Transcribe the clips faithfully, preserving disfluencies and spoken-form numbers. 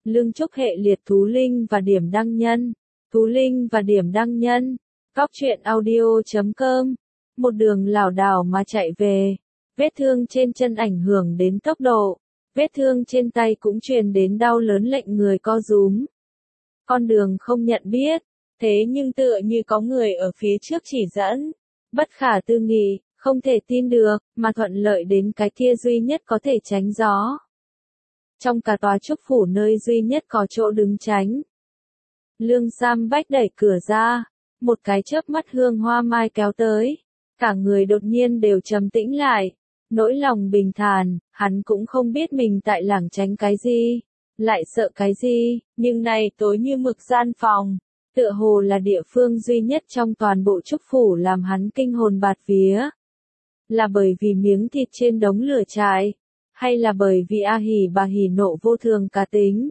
Lương Trúc hệ liệt thú linh và điểm đăng nhân. Thú linh và điểm đăng nhân. Góc truyện audio chấm com. Một đường lảo đảo mà chạy về. Vết thương trên chân ảnh hưởng đến tốc độ. Vết thương trên tay cũng truyền đến đau lớn lệnh người co rúm. Con đường không nhận biết. Thế nhưng tựa như có người ở phía trước chỉ dẫn. Bất khả tư nghị, không thể tin được, mà thuận lợi đến cái kia duy nhất có thể tránh gió. Trong cả tòa trúc phủ nơi duy nhất có chỗ đứng tránh. Lương Sam Bách đẩy cửa ra, một cái chớp mắt hương hoa mai kéo tới. Cả người đột nhiên đều trầm tĩnh lại. Nỗi lòng bình thản, hắn cũng không biết mình tại lảng tránh cái gì, lại sợ cái gì, nhưng này tối như mực gian phòng. Tựa hồ là địa phương duy nhất trong toàn bộ trúc phủ làm hắn kinh hồn bạt vía. Là bởi vì miếng thịt trên đống lửa trại, hay là bởi vì A Hỉ bà hỉ nộ vô thường cá tính,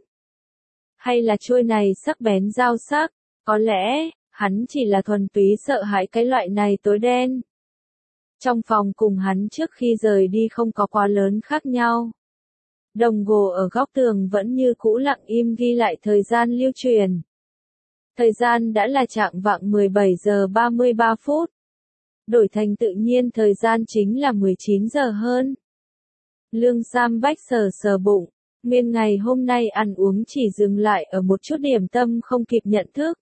hay là trôi này sắc bén dao sắc, có lẽ, hắn chỉ là thuần túy sợ hãi cái loại này tối đen. Trong phòng cùng hắn trước khi rời đi không có quá lớn khác nhau. Đồng hồ ở góc tường vẫn như cũ lặng im ghi lại thời gian lưu truyền. Thời gian đã là chạng vạng mười bảy giờ ba mươi ba phút. Đổi thành tự nhiên thời gian chính là mười chín giờ hơn. Lương Sam Bách sờ sờ bụng, nguyên ngày hôm nay ăn uống chỉ dừng lại ở một chút điểm tâm không kịp nhận thức.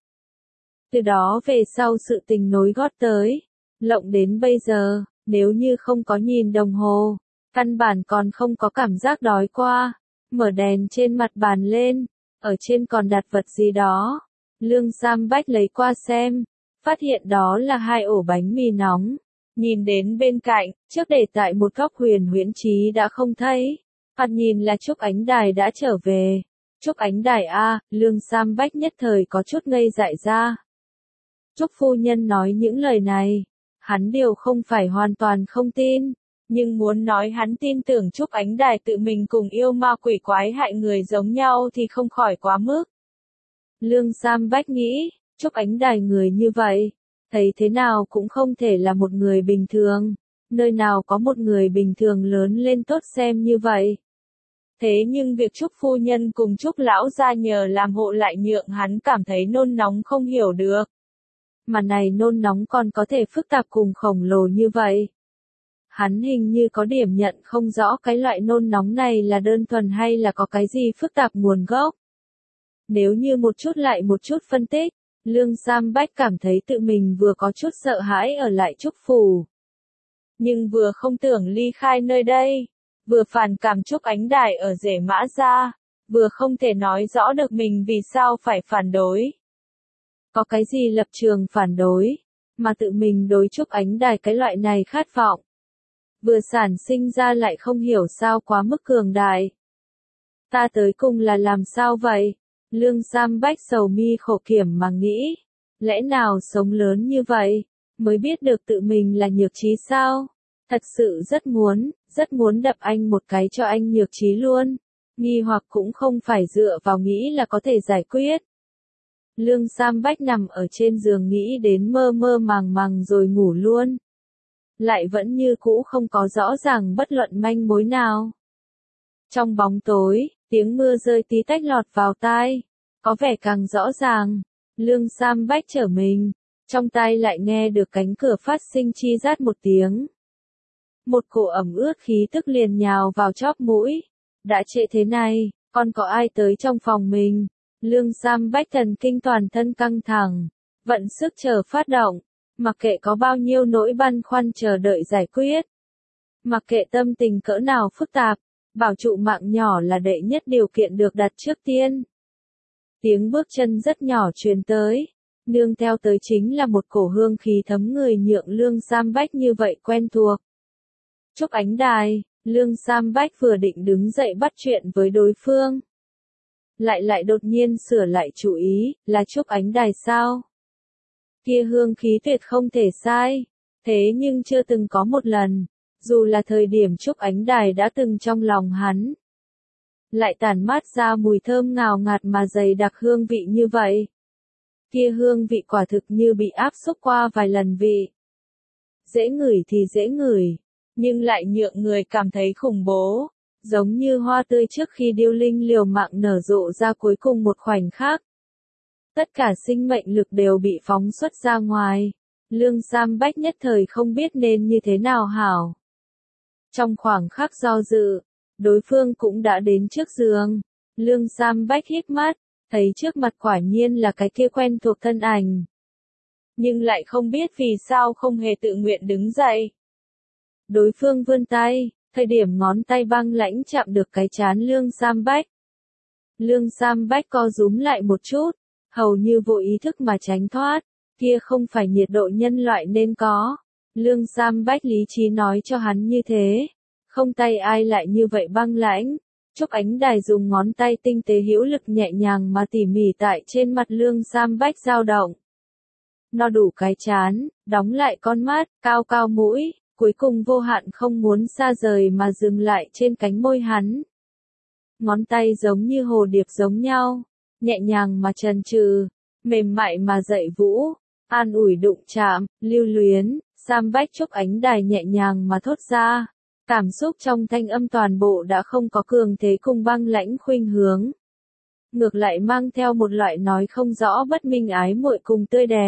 Từ đó về sau sự tình nối gót tới, lộng đến bây giờ, nếu như không có nhìn đồng hồ, căn bản còn không có cảm giác đói qua, mở đèn trên mặt bàn lên, ở trên còn đặt vật gì đó. Lương Sam Bách lấy qua xem, phát hiện đó là hai ổ bánh mì nóng. Nhìn đến bên cạnh, trước để tại một góc Huyền Huyễn Trí đã không thấy. Hoặc nhìn là Trúc Ánh Đài đã trở về. Trúc Ánh Đài a, Lương Sam Bách nhất thời có chút ngây dại ra. Trúc phu nhân nói những lời này, hắn điều không phải hoàn toàn không tin, nhưng muốn nói hắn tin tưởng Trúc Ánh Đài tự mình cùng yêu ma quỷ quái hại người giống nhau thì không khỏi quá mức. Lương Sam Bách nghĩ, Trúc Ánh Đài người như vậy, thấy thế nào cũng không thể là một người bình thường, nơi nào có một người bình thường lớn lên tốt xem như vậy. Thế nhưng việc Trúc phu nhân cùng Trúc lão gia nhờ làm hộ lại nhượng hắn cảm thấy nôn nóng không hiểu được. Mà này nôn nóng còn có thể phức tạp cùng khổng lồ như vậy. Hắn hình như có điểm nhận không rõ cái loại nôn nóng này là đơn thuần hay là có cái gì phức tạp nguồn gốc. Nếu như một chút lại một chút phân tích, Lương Sam Bách cảm thấy tự mình vừa có chút sợ hãi ở lại trúc phủ. Nhưng vừa không tưởng ly khai nơi đây, vừa phản cảm Trúc Ánh Đài ở rể Mã gia, vừa không thể nói rõ được mình vì sao phải phản đối. Có cái gì lập trường phản đối, mà tự mình đối Trúc Ánh Đài cái loại này khát vọng. Vừa sản sinh ra lại không hiểu sao quá mức cường đại. Ta tới cùng là làm sao vậy? Lương Sam Bách sầu mi khổ kiểm mà nghĩ. Lẽ nào sống lớn như vậy, mới biết được tự mình là nhược trí sao? Thật sự rất muốn, rất muốn đập anh một cái cho anh nhược trí luôn. Nghi hoặc cũng không phải dựa vào nghĩ là có thể giải quyết. Lương Sam Bách nằm ở trên giường nghĩ đến mơ mơ màng màng rồi ngủ luôn. Lại vẫn như cũ không có rõ ràng bất luận manh mối nào. Trong bóng tối, tiếng mưa rơi tí tách lọt vào tai, có vẻ càng rõ ràng. Lương Sam Bách trở mình, trong tai lại nghe được cánh cửa phát sinh chi rát một tiếng. Một cổ ẩm ướt khí tức liền nhào vào chóp mũi. Đã trễ thế này, còn có ai tới trong phòng mình? Lương Sam Bách thần kinh toàn thân căng thẳng, vận sức chờ phát động, mặc kệ có bao nhiêu nỗi băn khoăn chờ đợi giải quyết. Mặc kệ tâm tình cỡ nào phức tạp, bảo trụ mạng nhỏ là đệ nhất điều kiện được đặt trước tiên. Tiếng bước chân rất nhỏ truyền tới, nương theo tới chính là một cổ hương khí thấm người nhượng Lương Sam Bách như vậy quen thuộc. Trúc Ánh Đài, Lương Sam Bách vừa định đứng dậy bắt chuyện với đối phương. Lại lại đột nhiên sửa lại chủ ý, là Trúc Ánh Đài sao? Kia hương khí tuyệt không thể sai, thế nhưng chưa từng có một lần, dù là thời điểm Trúc Ánh Đài đã từng trong lòng hắn. Lại tản mát ra mùi thơm ngào ngạt mà dày đặc hương vị như vậy. Kia hương vị quả thực như bị áp xúc qua vài lần vị. Dễ ngửi thì dễ ngửi, nhưng lại nhượng người cảm thấy khủng bố. giống như hoa tươi trước khi điêu linh liều mạng nở rộ ra cuối cùng một khoảnh khắc. Tất cả sinh mệnh lực đều bị phóng xuất ra ngoài. Lương Sam Bách nhất thời không biết nên như thế nào hảo. Trong khoảng khắc do dự, đối phương cũng đã đến trước giường. Lương Sam Bách híp mắt, thấy trước mặt quả nhiên là cái kia quen thuộc thân ảnh. Nhưng lại không biết vì sao không hề tự nguyện đứng dậy. Đối phương vươn tay, thời điểm ngón tay băng lãnh chạm được cái trán Lương Sam Bách. Lương Sam Bách co rúm lại một chút, hầu như vô ý thức mà tránh thoát, kia không phải nhiệt độ nhân loại nên có. Lương Sam Bách lý trí nói cho hắn như thế, không tay ai lại như vậy băng lãnh. Trúc Ánh Đài dùng ngón tay tinh tế hữu lực nhẹ nhàng mà tỉ mỉ tại trên mặt Lương Sam Bách dao động. No đủ cái chán, đóng lại con mắt, cao cao mũi, cuối cùng vô hạn không muốn xa rời mà dừng lại trên cánh môi hắn. Ngón tay giống như hồ điệp giống nhau, nhẹ nhàng mà trần trừ, mềm mại mà dậy vũ, an ủi đụng chạm, lưu luyến. Sam Bách Trúc Ánh Đài nhẹ nhàng mà thốt ra. Cảm xúc trong thanh âm toàn bộ đã không có cường thế cùng băng lãnh khuynh hướng. Ngược lại mang theo một loại nói không rõ bất minh ái muội cùng tươi đẹp.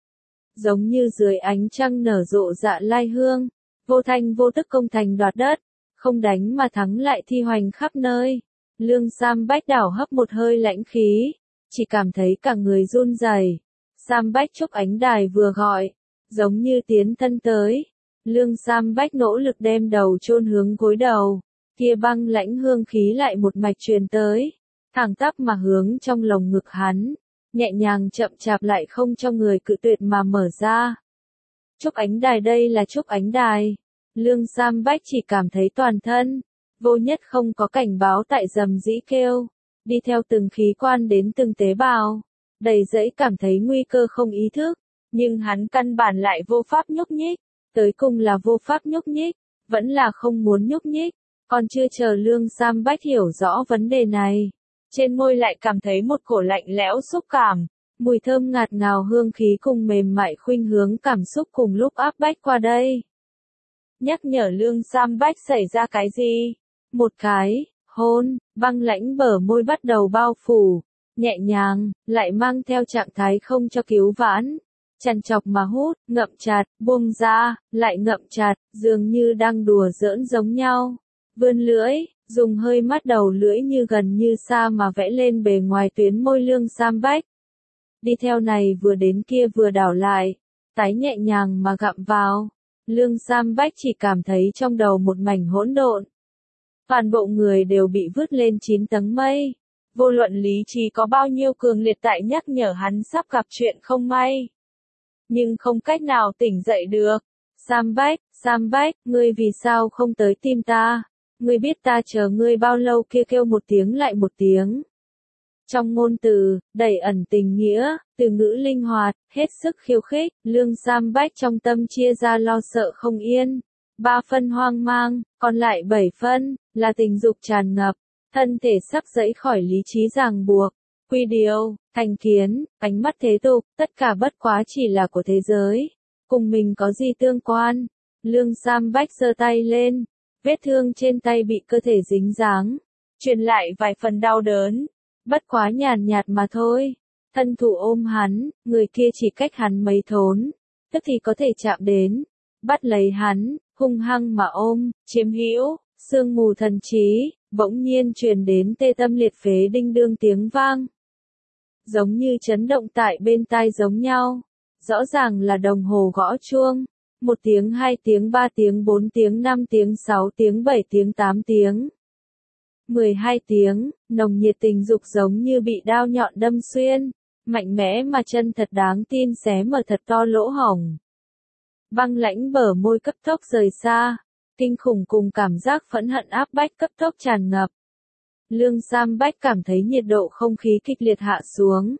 Giống như dưới ánh trăng nở rộ dạ lai hương, vô thanh vô tức công thành đoạt đất, không đánh mà thắng lại thi hoành khắp nơi. Lương Sam Bách đảo hấp một hơi lãnh khí, chỉ cảm thấy cả người run rẩy. Sam Bách Trúc Ánh Đài vừa gọi, giống như tiến thân tới. Lương Sam Bách nỗ lực đem đầu chôn hướng gối đầu, kia băng lãnh hương khí lại một mạch truyền tới, thẳng tắp mà hướng trong lồng ngực hắn, nhẹ nhàng chậm chạp lại không cho người cự tuyệt mà mở ra. Trúc Ánh Đài, đây là Trúc Ánh Đài. Lương Sam Bách chỉ cảm thấy toàn thân, vô nhất không có cảnh báo tại dầm dĩ kêu, đi theo từng khí quan đến từng tế bào, đầy dẫy cảm thấy nguy cơ không ý thức, nhưng hắn căn bản lại vô pháp nhúc nhích. Tới cùng là vô pháp nhúc nhích, vẫn là không muốn nhúc nhích, còn chưa chờ Lương Sam Bách hiểu rõ vấn đề này. Trên môi lại cảm thấy một cổ lạnh lẽo xúc cảm, mùi thơm ngạt ngào hương khí cùng mềm mại khuynh hướng cảm xúc cùng lúc áp bách qua đây. Nhắc nhở Lương Sam Bách xảy ra cái gì? Một cái, hôn, băng lãnh bờ môi bắt đầu bao phủ, nhẹ nhàng, lại mang theo trạng thái không cho cứu vãn. Chằn chọc mà hút, ngậm chặt, buông ra, lại ngậm chặt, dường như đang đùa giỡn giống nhau. Vươn lưỡi, dùng hơi mắt đầu lưỡi như gần như xa mà vẽ lên bề ngoài tuyến môi Lương Sam Bách. Đi theo này vừa đến kia vừa đảo lại, tái nhẹ nhàng mà gặm vào. Lương Sam Bách chỉ cảm thấy trong đầu một mảnh hỗn độn. Toàn bộ người đều bị vứt lên chín tầng mây. Vô luận lý trí có bao nhiêu cường liệt tại nhắc nhở hắn sắp gặp chuyện không may. Nhưng không cách nào tỉnh dậy được. Sam Bách, Sam Bách, ngươi vì sao không tới tìm ta? Ngươi biết ta chờ ngươi bao lâu kia kêu một tiếng lại một tiếng. Trong ngôn từ, đầy ẩn tình nghĩa, từ ngữ linh hoạt, hết sức khiêu khích, Lương Sam Bách trong tâm chia ra lo sợ không yên. Ba phân hoang mang, còn lại bảy phân, là tình dục tràn ngập, thân thể sắp dẫy khỏi lý trí ràng buộc. Quy điều, thành kiến, ánh mắt thế tục, tất cả bất quá chỉ là của thế giới. Cùng mình có gì tương quan? Lương Sam Bách giơ tay lên, vết thương trên tay bị cơ thể dính dáng, truyền lại vài phần đau đớn. Bất quá nhàn nhạt mà thôi. Thân thủ ôm hắn, người kia chỉ cách hắn mấy thốn, tức thì có thể chạm đến. Bắt lấy hắn, hung hăng mà ôm, chiếm hữu, sương mù thần trí, bỗng nhiên truyền đến tê tâm liệt phế đinh đương tiếng vang. Giống như chấn động tại bên tai giống nhau. Rõ ràng là đồng hồ gõ chuông. Một tiếng, hai tiếng, ba tiếng, bốn tiếng, năm tiếng, sáu tiếng, bảy tiếng, tám tiếng. mười hai tiếng, nồng nhiệt tình dục giống như bị đao nhọn đâm xuyên. Mạnh mẽ mà chân thật đáng tin xé mở thật to lỗ hổng. Băng lãnh bờ môi cấp tốc rời xa. Kinh khủng cùng cảm giác phẫn hận áp bách cấp tốc tràn ngập. Lương Sam Bách cảm thấy nhiệt độ không khí kịch liệt hạ xuống.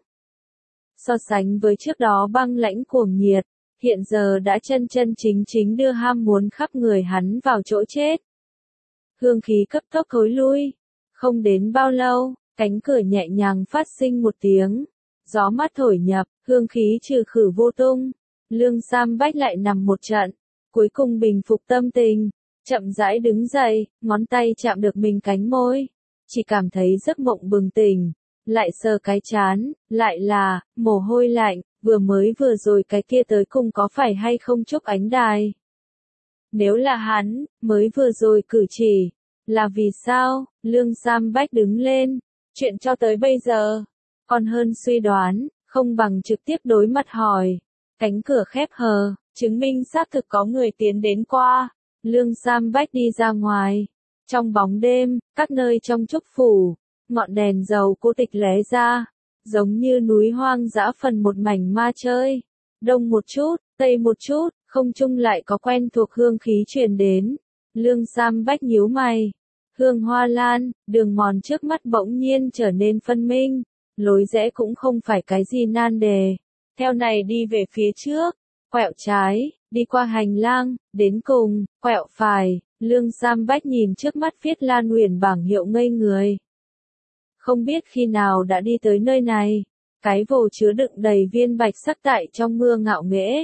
So sánh với trước đó băng lãnh cuồng nhiệt, hiện giờ đã chân chân chính chính đưa ham muốn khắp người hắn vào chỗ chết. Hương khí cấp tốc thối lui. Không đến bao lâu, cánh cửa nhẹ nhàng phát sinh một tiếng. Gió mát thổi nhập, hương khí trừ khử vô tung. Lương Sam Bách lại nằm một trận, cuối cùng bình phục tâm tình. chậm rãi đứng dậy, ngón tay chạm được mình cánh môi. Chỉ cảm thấy giấc mộng bừng tỉnh, lại sờ cái trán, lại là, mồ hôi lạnh, vừa mới vừa rồi cái kia tới cùng có phải hay không Trúc Ánh Đài? Nếu là hắn, mới vừa rồi cử chỉ, là vì sao? Lương Sam Bách đứng lên, chuyện cho tới bây giờ, còn hơn suy đoán, không bằng trực tiếp đối mặt hỏi. Cánh cửa khép hờ, chứng minh xác thực có người tiến đến qua. Lương Sam Bách đi ra ngoài. Trong bóng đêm, các nơi trong Trúc phủ, ngọn đèn dầu cô tịch lóe ra, giống như núi hoang dã phần một mảnh ma chơi. Đông một chút, tây một chút, không trung lại có quen thuộc hương khí truyền đến. Lương Sam Bách nhíu mày. Hương hoa lan, đường mòn trước mắt bỗng nhiên trở nên phân minh. Lối rẽ cũng không phải cái gì nan đề. Theo này đi về phía trước, quẹo trái, đi qua hành lang, đến cùng, quẹo phải. Lương Sam Bách nhìn trước mắt viết Lan Huyền bảng hiệu ngây người. Không biết khi nào đã đi tới nơi này, cái vồ chứa đựng đầy viên bạch sắc tại trong mưa ngạo nghễ.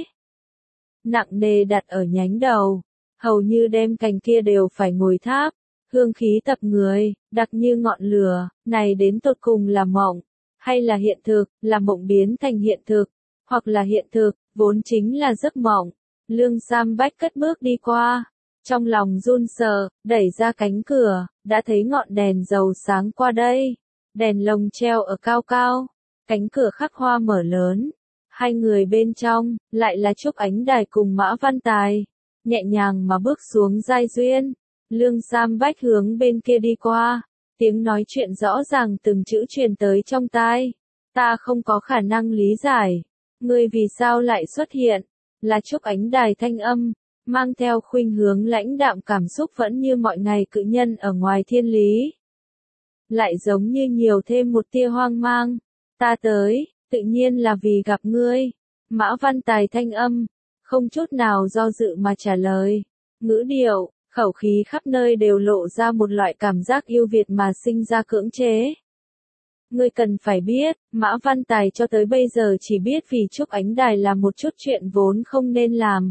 Nặng nề đặt ở nhánh đầu, hầu như đem cành kia đều phải ngồi tháp, hương khí tập người, đặc như ngọn lửa, này đến tột cùng là mộng, hay là hiện thực, là mộng biến thành hiện thực, hoặc là hiện thực, vốn chính là giấc mộng. Lương Sam Bách cất bước đi qua. Trong lòng run sợ, đẩy ra cánh cửa, đã thấy ngọn đèn dầu sáng qua đây. Đèn lồng treo ở cao cao, cánh cửa khắc hoa mở lớn. Hai người bên trong, lại là Trúc Ánh Đài cùng Mã Văn Tài. Nhẹ nhàng mà bước xuống giai duyên. Lương Sam Bách hướng bên kia đi qua. Tiếng nói chuyện rõ ràng từng chữ truyền tới trong tai. Ta không có khả năng lý giải. Ngươi vì sao lại xuất hiện? Là Trúc Ánh Đài thanh âm. Mang theo khuynh hướng lãnh đạm cảm xúc vẫn như mọi ngày cự nhân ở ngoài thiên lý. Lại giống như nhiều thêm một tia hoang mang. Ta tới, tự nhiên là vì gặp ngươi. Mã Văn Tài thanh âm, không chút nào do dự mà trả lời. Ngữ điệu, khẩu khí khắp nơi đều lộ ra một loại cảm giác yêu Việt mà sinh ra cưỡng chế. Ngươi cần phải biết, Mã Văn Tài cho tới bây giờ chỉ biết vì Trúc Ánh Đài là một chút chuyện vốn không nên làm.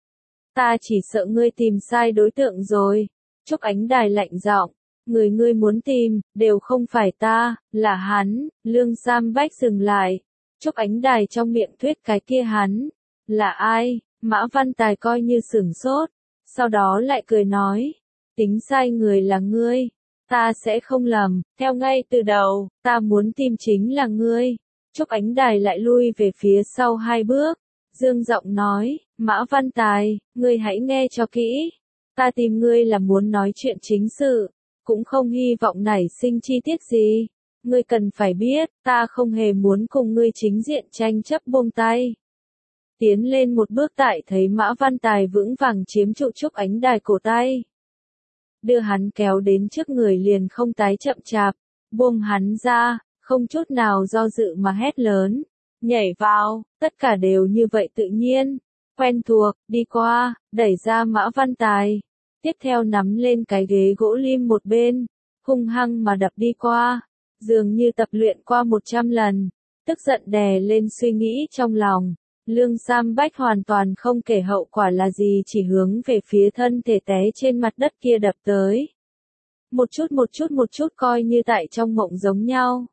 Ta chỉ sợ ngươi tìm sai đối tượng rồi. Trúc Ánh Đài lạnh giọng, người ngươi muốn tìm, đều không phải ta, là hắn. Lương Sam Bách dừng lại. Trúc Ánh Đài trong miệng thuyết cái kia hắn. Là ai? Mã Văn Tài coi như sửng sốt. Sau đó lại cười nói. Tính sai người là ngươi. Ta sẽ không lầm, theo ngay từ đầu, ta muốn tìm chính là ngươi. Trúc Ánh Đài lại lui về phía sau hai bước. Dương giọng nói, Mã Văn Tài, ngươi hãy nghe cho kỹ. Ta tìm ngươi là muốn nói chuyện chính sự, cũng không hy vọng nảy sinh chi tiết gì. Ngươi cần phải biết, ta không hề muốn cùng ngươi chính diện tranh chấp buông tay. Tiến lên một bước tại thấy Mã Văn Tài vững vàng chiếm trụ Trúc Ánh Đài cổ tay. Đưa hắn kéo đến trước người liền không tái chậm chạp, buông hắn ra, không chút nào do dự mà hét lớn. Nhảy vào, tất cả đều như vậy tự nhiên, quen thuộc, đi qua, đẩy ra Mã Văn Tài. Tiếp theo nắm lên cái ghế gỗ lim một bên, hung hăng mà đập đi qua, dường như tập luyện qua một trăm lần, tức giận đè lên suy nghĩ trong lòng. Lương Sam Bách hoàn toàn không kể hậu quả là gì, chỉ hướng về phía thân thể té trên mặt đất kia đập tới. Một chút một chút một chút coi như tại trong mộng giống nhau.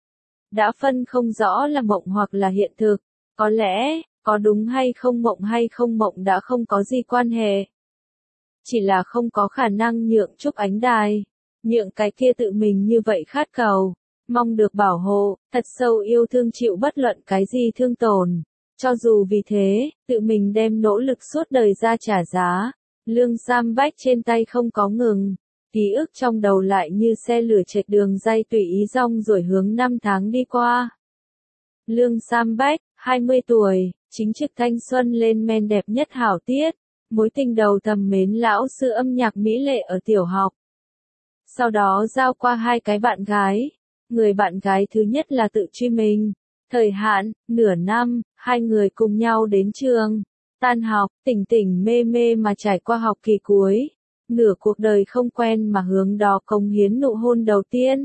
Đã phân không rõ là mộng hoặc là hiện thực, có lẽ, có đúng hay không mộng hay không mộng đã không có gì quan hệ. Chỉ là không có khả năng nhượng Trúc Ánh Đài, nhượng cái kia tự mình như vậy khát cầu, mong được bảo hộ, thật sâu yêu thương chịu bất luận cái gì thương tổn. Cho dù vì thế, tự mình đem nỗ lực suốt đời ra trả giá. Lương Sam Bách trên tay không có ngừng. Ký ức trong đầu lại như xe lửa trệt đường dây tùy ý rong rồi hướng năm tháng đi qua. Lương Sam Bách, hai mươi tuổi, chính trực thanh xuân lên men đẹp nhất hảo tiết. Mối tình đầu thầm mến lão sư âm nhạc mỹ lệ ở tiểu học. Sau đó giao qua hai cái bạn gái. Người bạn gái thứ nhất là tự truy mình. Thời hạn, nửa năm, hai người cùng nhau đến trường. Tan học, tỉnh tỉnh mê mê mà trải qua học kỳ cuối. Nửa cuộc đời không quen mà hướng đó cống hiến nụ hôn đầu tiên.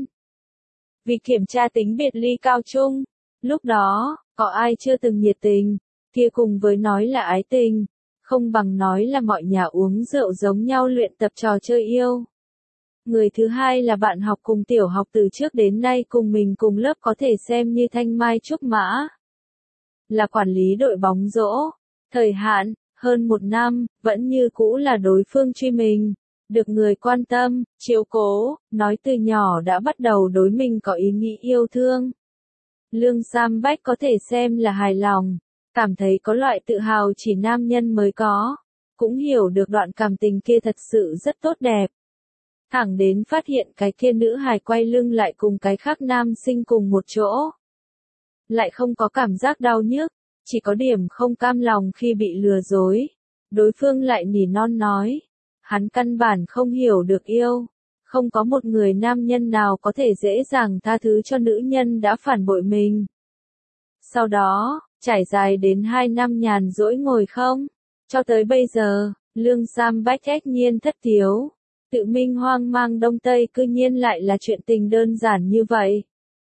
Vì kiểm tra tính biệt ly cao trung, lúc đó, có ai chưa từng nhiệt tình, kia cùng với nói là ái tình, không bằng nói là mọi nhà uống rượu giống nhau luyện tập trò chơi yêu. Người thứ hai là bạn học cùng tiểu học từ trước đến nay cùng mình cùng lớp có thể xem như thanh mai trúc mã. Là quản lý đội bóng rổ. Thời hạn, hơn một năm, vẫn như cũ là đối phương truy mình. Được người quan tâm, chiếu cố, nói từ nhỏ đã bắt đầu đối mình có ý nghĩ yêu thương. Lương Sam Bách có thể xem là hài lòng, cảm thấy có loại tự hào chỉ nam nhân mới có, cũng hiểu được đoạn cảm tình kia thật sự rất tốt đẹp. Thẳng đến phát hiện cái kia nữ hài quay lưng lại cùng cái khác nam sinh cùng một chỗ. Lại không có cảm giác đau nhức, chỉ có điểm không cam lòng khi bị lừa dối. Đối phương lại nỉ non nói, hắn căn bản không hiểu được yêu. Không có một người nam nhân nào có thể dễ dàng tha thứ cho nữ nhân đã phản bội mình. Sau đó, trải dài đến hai năm nhàn rỗi ngồi không. Cho tới bây giờ, Lương Sam Bách ách nhiên thất thiếu. Tự minh hoang mang Đông Tây cư nhiên lại là chuyện tình đơn giản như vậy.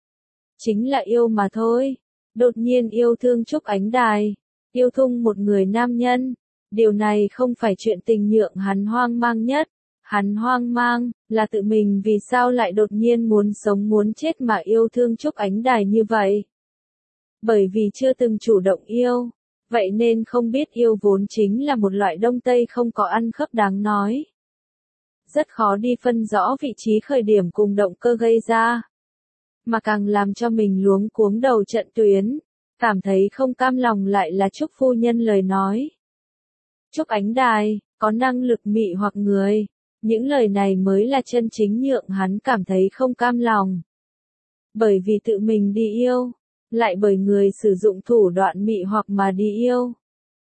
Chính là yêu mà thôi. Đột nhiên yêu thương Trúc Ánh Đài. Yêu thung một người nam nhân. Điều này không phải chuyện tình nhượng hắn hoang mang nhất. Hắn hoang mang, là tự mình vì sao lại đột nhiên muốn sống muốn chết mà yêu thương Trúc Ánh Đài như vậy. Bởi vì chưa từng chủ động yêu, vậy nên không biết yêu vốn chính là một loại Đông Tây không có ăn khớp đáng nói. Rất khó đi phân rõ vị trí khởi điểm cùng động cơ gây ra. Mà càng làm cho mình luống cuống đầu trận tuyến, cảm thấy không cam lòng lại là Trúc phu nhân lời nói. Trúc Ánh Đài, có năng lực mị hoặc người. Những lời này mới là chân chính nhượng hắn cảm thấy không cam lòng. Bởi vì tự mình đi yêu, lại bởi người sử dụng thủ đoạn mị hoặc mà đi yêu.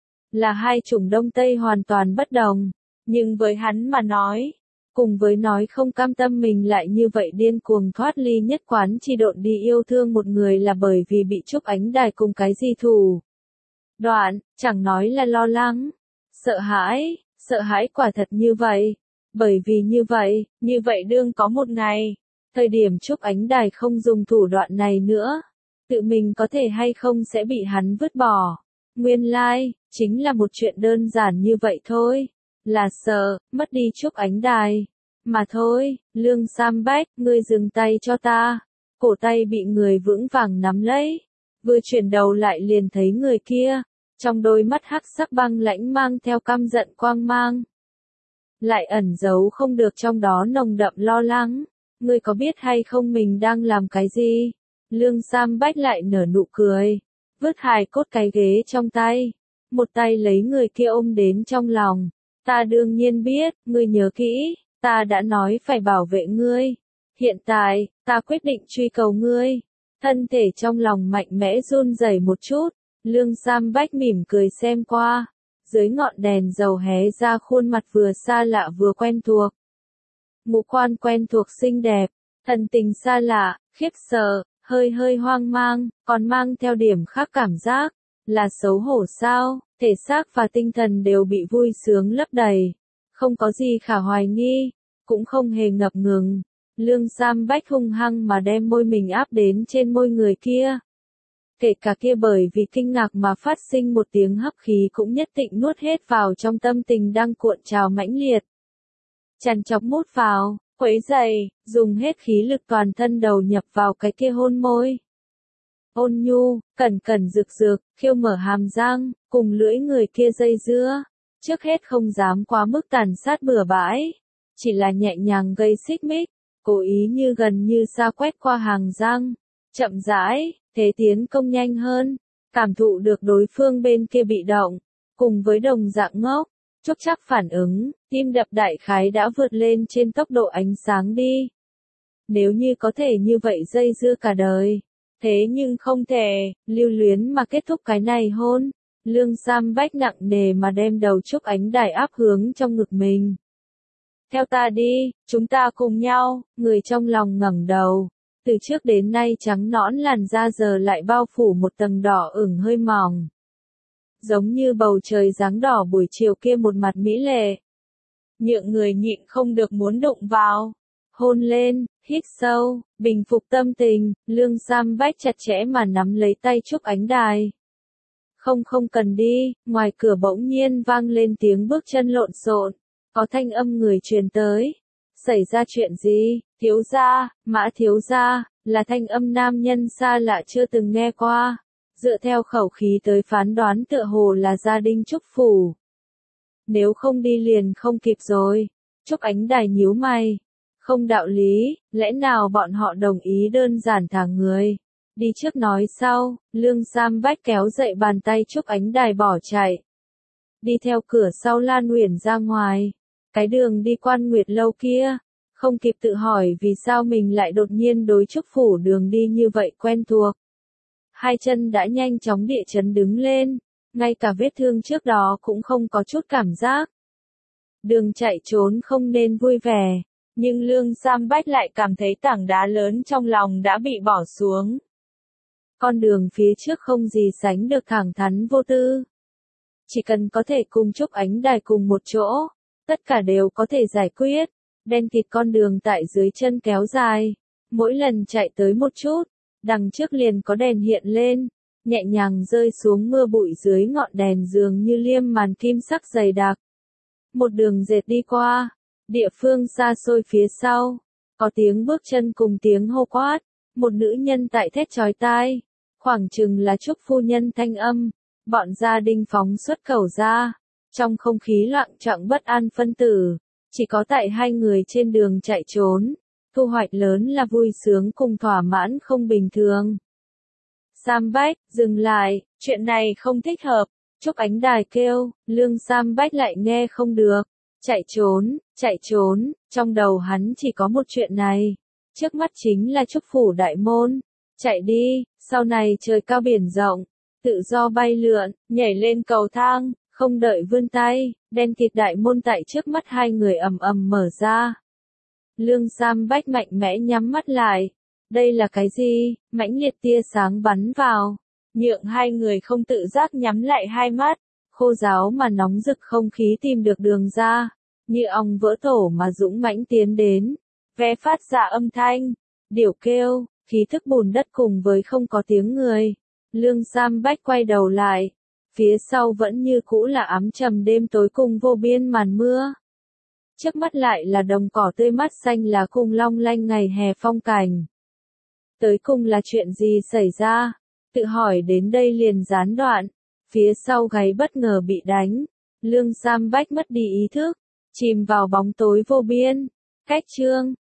Là hai chủng Đông Tây hoàn toàn bất đồng, nhưng với hắn mà nói, cùng với nói không cam tâm mình lại như vậy điên cuồng thoát ly nhất quán chi độn đi yêu thương một người là bởi vì bị Trúc Ánh Đài cùng cái gì thủ. Đoạn, chẳng nói là lo lắng, sợ hãi, sợ hãi quả thật như vậy. Bởi vì như vậy, như vậy đương có một ngày, thời điểm Trúc Ánh Đài không dùng thủ đoạn này nữa, tự mình có thể hay không sẽ bị hắn vứt bỏ. Nguyên lai, like, chính là một chuyện đơn giản như vậy thôi, là sợ, mất đi Trúc Ánh Đài. Mà thôi, Lương Sam Bách, ngươi dừng tay cho ta. Cổ tay bị người vững vàng nắm lấy, vừa chuyển đầu lại liền thấy người kia, trong đôi mắt hắc sắc băng lãnh mang theo căm giận quang mang. Lại ẩn giấu không được trong đó nồng đậm lo lắng. Ngươi có biết hay không mình đang làm cái gì? Lương Sam Bách lại nở nụ cười. Vứt hài cốt cái ghế trong tay. Một tay lấy người kia ôm đến trong lòng. Ta đương nhiên biết, ngươi nhớ kỹ. Ta đã nói phải bảo vệ ngươi. Hiện tại, ta quyết định truy cầu ngươi. Thân thể trong lòng mạnh mẽ run rẩy một chút. Lương Sam Bách mỉm cười xem qua. Dưới ngọn đèn dầu hé ra khuôn mặt vừa xa lạ vừa quen thuộc. Ngũ quan quen thuộc xinh đẹp, thần tình xa lạ, khiếp sợ, hơi hơi hoang mang, còn mang theo điểm khác cảm giác, là xấu hổ sao, thể xác và tinh thần đều bị vui sướng lấp đầy. Không có gì khả hoài nghi, cũng không hề ngập ngừng. Lương Sam Bách hung hăng mà đem môi mình áp đến trên môi người kia. Kể cả kia bởi vì kinh ngạc mà phát sinh một tiếng hấp khí cũng nhất định nuốt hết vào trong tâm tình đang cuộn trào mãnh liệt. Chằn chọc mút vào, quấy dày, dùng hết khí lực toàn thân đầu nhập vào cái kia hôn môi. Ôn nhu, cẩn cẩn rực rực, khiêu mở hàm răng, cùng lưỡi người kia dây dưa. Trước hết không dám quá mức tàn sát bừa bãi, chỉ là nhẹ nhàng gây xích mích, cố ý như gần như xa quét qua hàng răng, chậm rãi. Thế tiến công nhanh hơn, cảm thụ được đối phương bên kia bị động, cùng với đồng dạng ngốc, chốc chắc phản ứng, tim đập đại khái đã vượt lên trên tốc độ ánh sáng đi. Nếu như có thể như vậy dây dưa cả đời, thế nhưng không thể, lưu luyến mà kết thúc cái này hôn. Lương Sam Bách nặng nề mà đem đầu Trúc Ánh Đài áp hướng trong ngực mình. Theo ta đi, chúng ta cùng nhau, người trong lòng ngẩng đầu. Từ trước đến nay trắng nõn làn da giờ lại bao phủ một tầng đỏ ửng hơi mỏng. Giống như bầu trời dáng đỏ buổi chiều kia một mặt mỹ lệ. Nhượng người nhịn không được muốn đụng vào. Hôn lên, hít sâu, bình phục tâm tình, Lương Sam Bách chặt chẽ mà nắm lấy tay Trúc Ánh Đài. Không không cần đi, ngoài cửa bỗng nhiên vang lên tiếng bước chân lộn xộn, có thanh âm người truyền tới. Xảy ra chuyện gì, thiếu gia, Mã thiếu gia, là thanh âm nam nhân xa lạ chưa từng nghe qua. Dựa theo khẩu khí tới phán đoán tựa hồ là gia đình Trúc Phủ. Nếu không đi liền không kịp rồi. Trúc Ánh Đài nhíu mày. Không đạo lý, lẽ nào bọn họ đồng ý đơn giản thả người. Đi trước nói sau, Lương Sam Bách kéo dậy bàn tay Trúc Ánh Đài bỏ chạy. Đi theo cửa sau Lan Uyển ra ngoài. Cái đường đi Quan Nguyệt lâu kia. Không kịp tự hỏi vì sao mình lại đột nhiên đối Trúc Phủ đường đi như vậy quen thuộc. Hai chân đã nhanh chóng địa chấn đứng lên, ngay cả vết thương trước đó cũng không có chút cảm giác. Đường chạy trốn không nên vui vẻ, nhưng Lương Sam Bách lại cảm thấy tảng đá lớn trong lòng đã bị bỏ xuống. Con đường phía trước không gì sánh được thẳng thắn vô tư. Chỉ cần có thể cùng Trúc Ánh Đài cùng một chỗ, tất cả đều có thể giải quyết. Đen kịt con đường tại dưới chân kéo dài, mỗi lần chạy tới một chút, đằng trước liền có đèn hiện lên, nhẹ nhàng rơi xuống mưa bụi dưới ngọn đèn dường như liêm màn kim sắc dày đặc. Một đường dệt đi qua, địa phương xa xôi phía sau, có tiếng bước chân cùng tiếng hô quát, một nữ nhân tại thét chói tai, khoảng chừng là Trúc phu nhân thanh âm, bọn gia đình phóng xuất khẩu ra, trong không khí loạn trọng bất an phân tử. Chỉ có tại hai người trên đường chạy trốn, thu hoạch lớn là vui sướng cùng thỏa mãn không bình thường. Sam Bách, dừng lại, chuyện này không thích hợp, Trúc Ánh Đài kêu, Lương Sam Bách lại nghe không được. Chạy trốn, chạy trốn, trong đầu hắn chỉ có một chuyện này. Trước mắt chính là Trúc Phủ đại môn. Chạy đi, sau này trời cao biển rộng, tự do bay lượn, nhảy lên cầu thang. Không đợi vươn tay, đen kịt đại môn tại trước mắt hai người ầm ầm mở ra. Lương Sam Bách mạnh mẽ nhắm mắt lại. Đây là cái gì? Mãnh liệt tia sáng bắn vào, nhượng hai người không tự giác nhắm lại hai mắt. Khô ráo mà nóng rực không khí tìm được đường ra, như ong vỡ tổ mà dũng mãnh tiến đến. Ve phát ra âm thanh, điểu kêu, khí thức bùn đất cùng với không có tiếng người. Lương Sam Bách quay đầu lại. Phía sau vẫn như cũ là ám trầm đêm tối cùng vô biên màn mưa. Trước mắt lại là đồng cỏ tươi mát xanh lá cùng long lanh ngày hè phong cảnh. Tới cùng là chuyện gì xảy ra? Tự hỏi đến đây liền gián đoạn. Phía sau gáy bất ngờ bị đánh. Lương Sam Bách mất đi ý thức. Chìm vào bóng tối vô biên. Cách chương.